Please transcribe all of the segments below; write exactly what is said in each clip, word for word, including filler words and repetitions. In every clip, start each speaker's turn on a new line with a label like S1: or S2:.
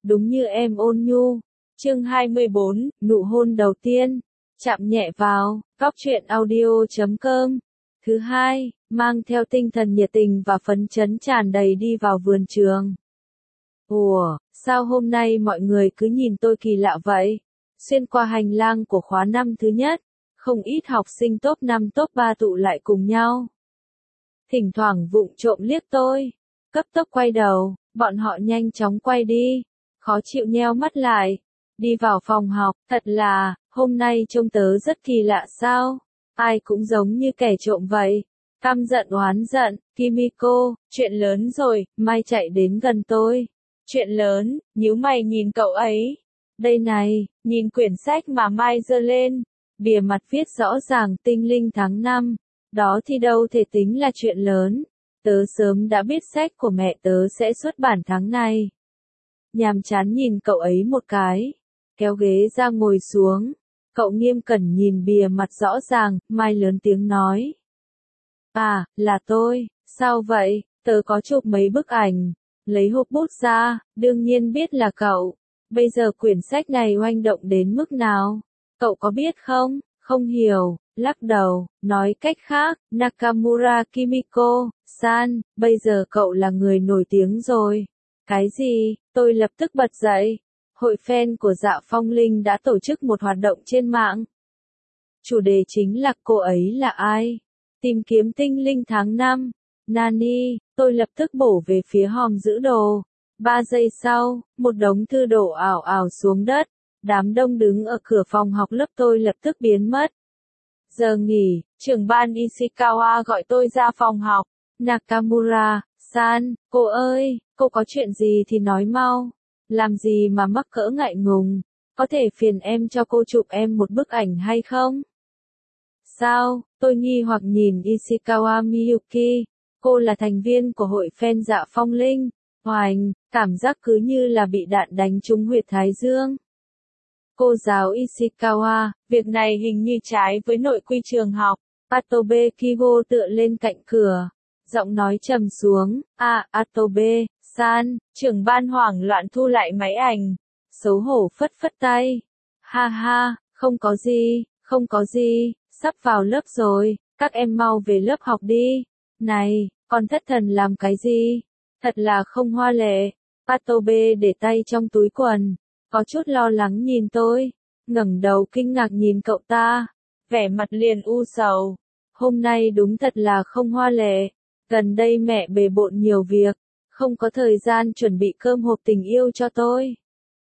S1: đúng như em ôn nhu. Chương hai mươi bốn, nụ hôn đầu tiên. Chạm nhẹ vào, góc truyện audio chấm com. Thứ hai, mang theo tinh thần nhiệt tình và phấn chấn tràn đầy đi vào vườn trường. Ủa, sao hôm nay mọi người cứ nhìn tôi kỳ lạ vậy? Xuyên qua hành lang của khóa năm thứ nhất, không ít học sinh top năm top ba tụ lại cùng nhau. Thỉnh thoảng vụng trộm liếc tôi, cấp tốc quay đầu, bọn họ nhanh chóng quay đi, khó chịu nheo mắt lại, đi vào phòng học, thật là, hôm nay trông tớ rất kỳ lạ sao, ai cũng giống như kẻ trộm vậy. Căm giận oán giận, Kimiko, chuyện lớn rồi, Mai chạy đến gần tôi. Chuyện lớn, nhíu mày nhìn cậu ấy. Đây này, nhìn quyển sách mà Mai giơ lên, bìa mặt viết rõ ràng tinh linh tháng năm, đó thì đâu thể tính là chuyện lớn. Tớ sớm đã biết sách của mẹ tớ sẽ xuất bản tháng này. Nhàm chán nhìn cậu ấy một cái, kéo ghế ra ngồi xuống. Cậu nghiêm cẩn nhìn bìa mặt rõ ràng, Mai lớn tiếng nói. À, là tôi, sao vậy, tớ có chụp mấy bức ảnh, lấy hộp bút ra, đương nhiên biết là cậu. Bây giờ quyển sách này oanh động đến mức nào? Cậu có biết không? Không hiểu, lắc đầu, nói cách khác, Nakamura Kimiko, san, bây giờ cậu là người nổi tiếng rồi. Cái gì? Tôi lập tức bật dậy. Hội fan của Dạ Phong Linh đã tổ chức một hoạt động trên mạng. Chủ đề chính là cô ấy là ai? Tìm kiếm tinh linh tháng năm. Nani, tôi lập tức bổ về phía hòm giữ đồ. Ba giây sau, một đống thư đổ ảo ảo xuống đất. Đám đông đứng ở cửa phòng học lớp tôi lập tức biến mất. Giờ nghỉ, trưởng ban Ishikawa gọi tôi ra phòng học. Nakamura, san, cô ơi, cô có chuyện gì thì nói mau. Làm gì mà mắc cỡ ngại ngùng, có thể phiền em cho cô chụp em một bức ảnh hay không? Sao? Tôi nghi hoặc nhìn Ishikawa Miyuki, cô là thành viên của hội fan Dạ Phong Linh. Oành, cảm giác cứ như là bị đạn đánh trúng huyệt thái dương. Cô giáo Ishikawa, việc này hình như trái với nội quy trường học. Atobe Kigo tựa lên cạnh cửa, giọng nói trầm xuống. À, Atobe, san, trưởng ban hoảng loạn thu lại máy ảnh. Xấu hổ phất phất tay. Ha ha, không có gì, không có gì, sắp vào lớp rồi, các em mau về lớp học đi. Này, con thất thần làm cái gì? Thật là không hoa lệ. Atobe để tay trong túi quần, có chút lo lắng nhìn tôi, ngẩng đầu kinh ngạc nhìn cậu ta, vẻ mặt liền u sầu. Hôm nay đúng thật là không hoa lệ, gần đây mẹ bề bộn nhiều việc, không có thời gian chuẩn bị cơm hộp tình yêu cho tôi.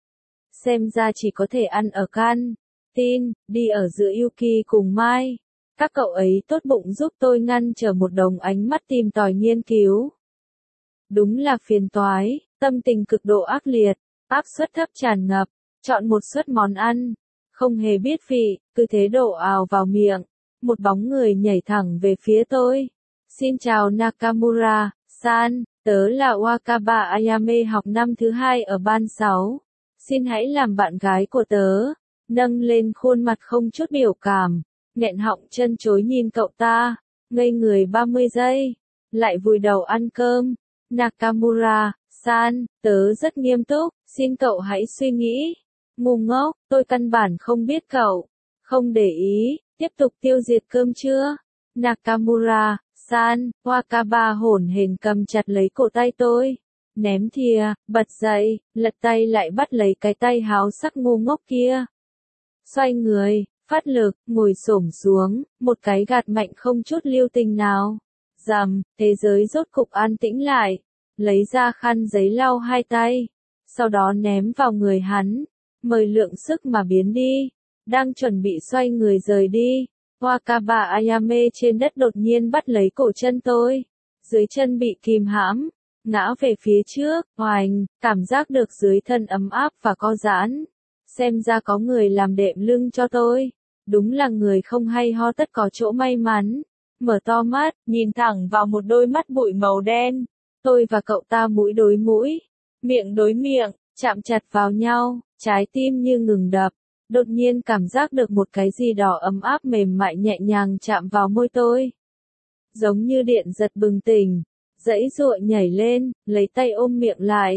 S1: Xem ra chỉ có thể ăn ở can tin, đi ở giữa Yuki cùng Mai. Các cậu ấy tốt bụng giúp tôi ngăn trở một đống ánh mắt tìm tòi nghiên cứu. Đúng là phiền toái, tâm tình cực độ ác liệt, áp suất thấp tràn ngập, chọn một suất món ăn, không hề biết vị, cứ thế đổ ào vào miệng. Một bóng người nhảy thẳng về phía tôi. Xin chào Nakamura, san, tớ là Wakaba Ayame học năm thứ hai ở ban sáu. Xin hãy làm bạn gái của tớ. Nâng lên khuôn mặt không chút biểu cảm, nghẹn họng chân chối nhìn cậu ta, ngây người ba mươi giây, lại vùi đầu ăn cơm. Nakamura, san, tớ rất nghiêm túc, xin cậu hãy suy nghĩ. Ngu ngốc, tôi căn bản không biết cậu. Không để ý, tiếp tục tiêu diệt cơm chưa? Nakamura, san, Wakaba hổn hển cầm chặt lấy cổ tay tôi. Ném thìa, bật dậy, lật tay lại bắt lấy cái tay háo sắc ngu ngốc kia. Xoay người, phát lực, ngồi xổm xuống, một cái gạt mạnh không chút lưu tình nào. Rầm, thế giới rốt cục an tĩnh lại, lấy ra khăn giấy lau hai tay, sau đó ném vào người hắn, mời lượng sức mà biến đi. Đang chuẩn bị xoay người rời đi, Wakaba Ayame trên đất đột nhiên bắt lấy cổ chân tôi, dưới chân bị kìm hãm, ngã về phía trước, oành, cảm giác được dưới thân ấm áp và co giãn. Xem ra có người làm đệm lưng cho tôi, đúng là người không hay ho tất có chỗ may mắn. Mở to mắt, nhìn thẳng vào một đôi mắt bụi màu đen. Tôi và cậu ta mũi đối mũi, miệng đối miệng, chạm chặt vào nhau, trái tim như ngừng đập. Đột nhiên cảm giác được một cái gì đó ấm áp mềm mại nhẹ nhàng chạm vào môi tôi. Giống như điện giật bừng tỉnh, giãy giụa nhảy lên, lấy tay ôm miệng lại.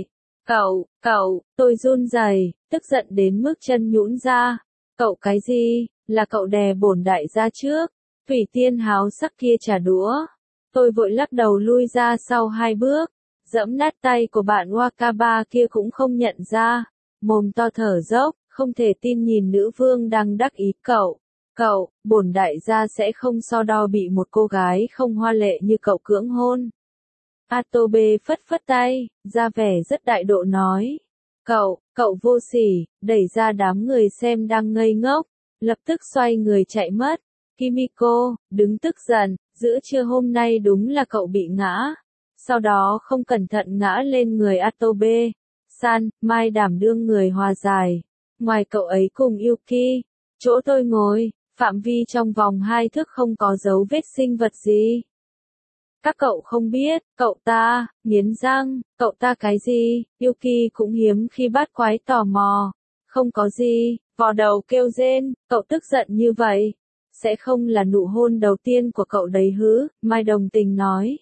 S1: Cậu, cậu, tôi run rẩy, tức giận đến mức chân nhũn ra. Cậu cái gì, là cậu đè bổn đại gia trước. Thủy Tiên háo sắc kia trả đũa. Tôi vội lắc đầu lui ra sau hai bước. Giẫm nát tay của bạn Wakaba kia cũng không nhận ra. Mồm to thở dốc, không thể tin nhìn nữ vương đang đắc ý. Cậu, cậu, bổn đại gia sẽ không so đo bị một cô gái không hoa lệ như cậu cưỡng hôn. Atobe phất phất tay, ra vẻ rất đại độ nói. Cậu, cậu vô sỉ, đẩy ra đám người xem đang ngây ngốc, lập tức xoay người chạy mất. Kimiko, đứng tức giận, giữa trưa hôm nay đúng là cậu bị ngã. Sau đó không cẩn thận ngã lên người Atobe. San, mai đảm đương người hòa giải. Ngoài cậu ấy cùng Yuki, chỗ tôi ngồi, phạm vi trong vòng hai thước không có dấu vết sinh vật gì. Các cậu không biết, cậu ta, nghiến răng, cậu ta cái gì, Yuki cũng hiếm khi bắt quái tò mò. Không có gì, vò đầu kêu rên, cậu tức giận như vậy. Sẽ không là nụ hôn đầu tiên của cậu đấy hứ, Mai đồng tình nói.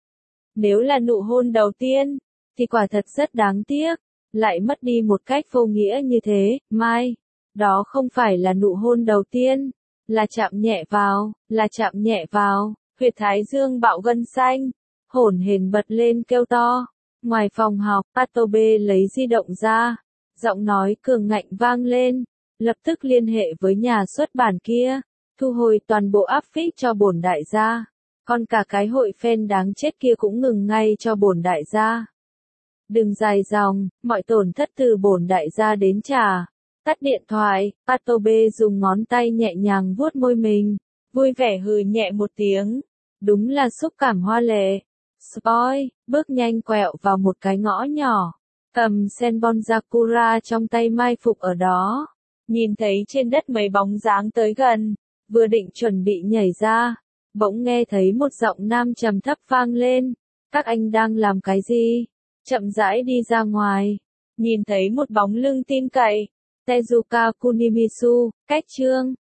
S1: Nếu là nụ hôn đầu tiên, thì quả thật rất đáng tiếc, lại mất đi một cách vô nghĩa như thế, Mai. Đó không phải là nụ hôn đầu tiên, là chạm nhẹ vào, là chạm nhẹ vào. Huyệt thái dương bạo gân xanh, hổn hển bật lên kêu to. Ngoài phòng học, Atobe lấy di động ra, giọng nói cường ngạnh vang lên, lập tức liên hệ với nhà xuất bản kia, thu hồi toàn bộ áp phích cho bổn đại gia. Còn cả cái hội fan đáng chết kia cũng ngừng ngay cho bổn đại gia. Đừng dài dòng, mọi tổn thất từ bổn đại gia đến trả. Tắt điện thoại, Atobe dùng ngón tay nhẹ nhàng vuốt môi mình, vui vẻ hừ nhẹ một tiếng. Đúng là xúc cảm hoa lệ. Spoil, bước nhanh quẹo vào một cái ngõ nhỏ. Cầm Senbon Sakura trong tay mai phục ở đó. Nhìn thấy trên đất mấy bóng dáng tới gần. Vừa định chuẩn bị nhảy ra. Bỗng nghe thấy một giọng nam trầm thấp vang lên. Các anh đang làm cái gì? Chậm rãi đi ra ngoài. Nhìn thấy một bóng lưng tin cậy. Tezuka Kunimisu, cách chương.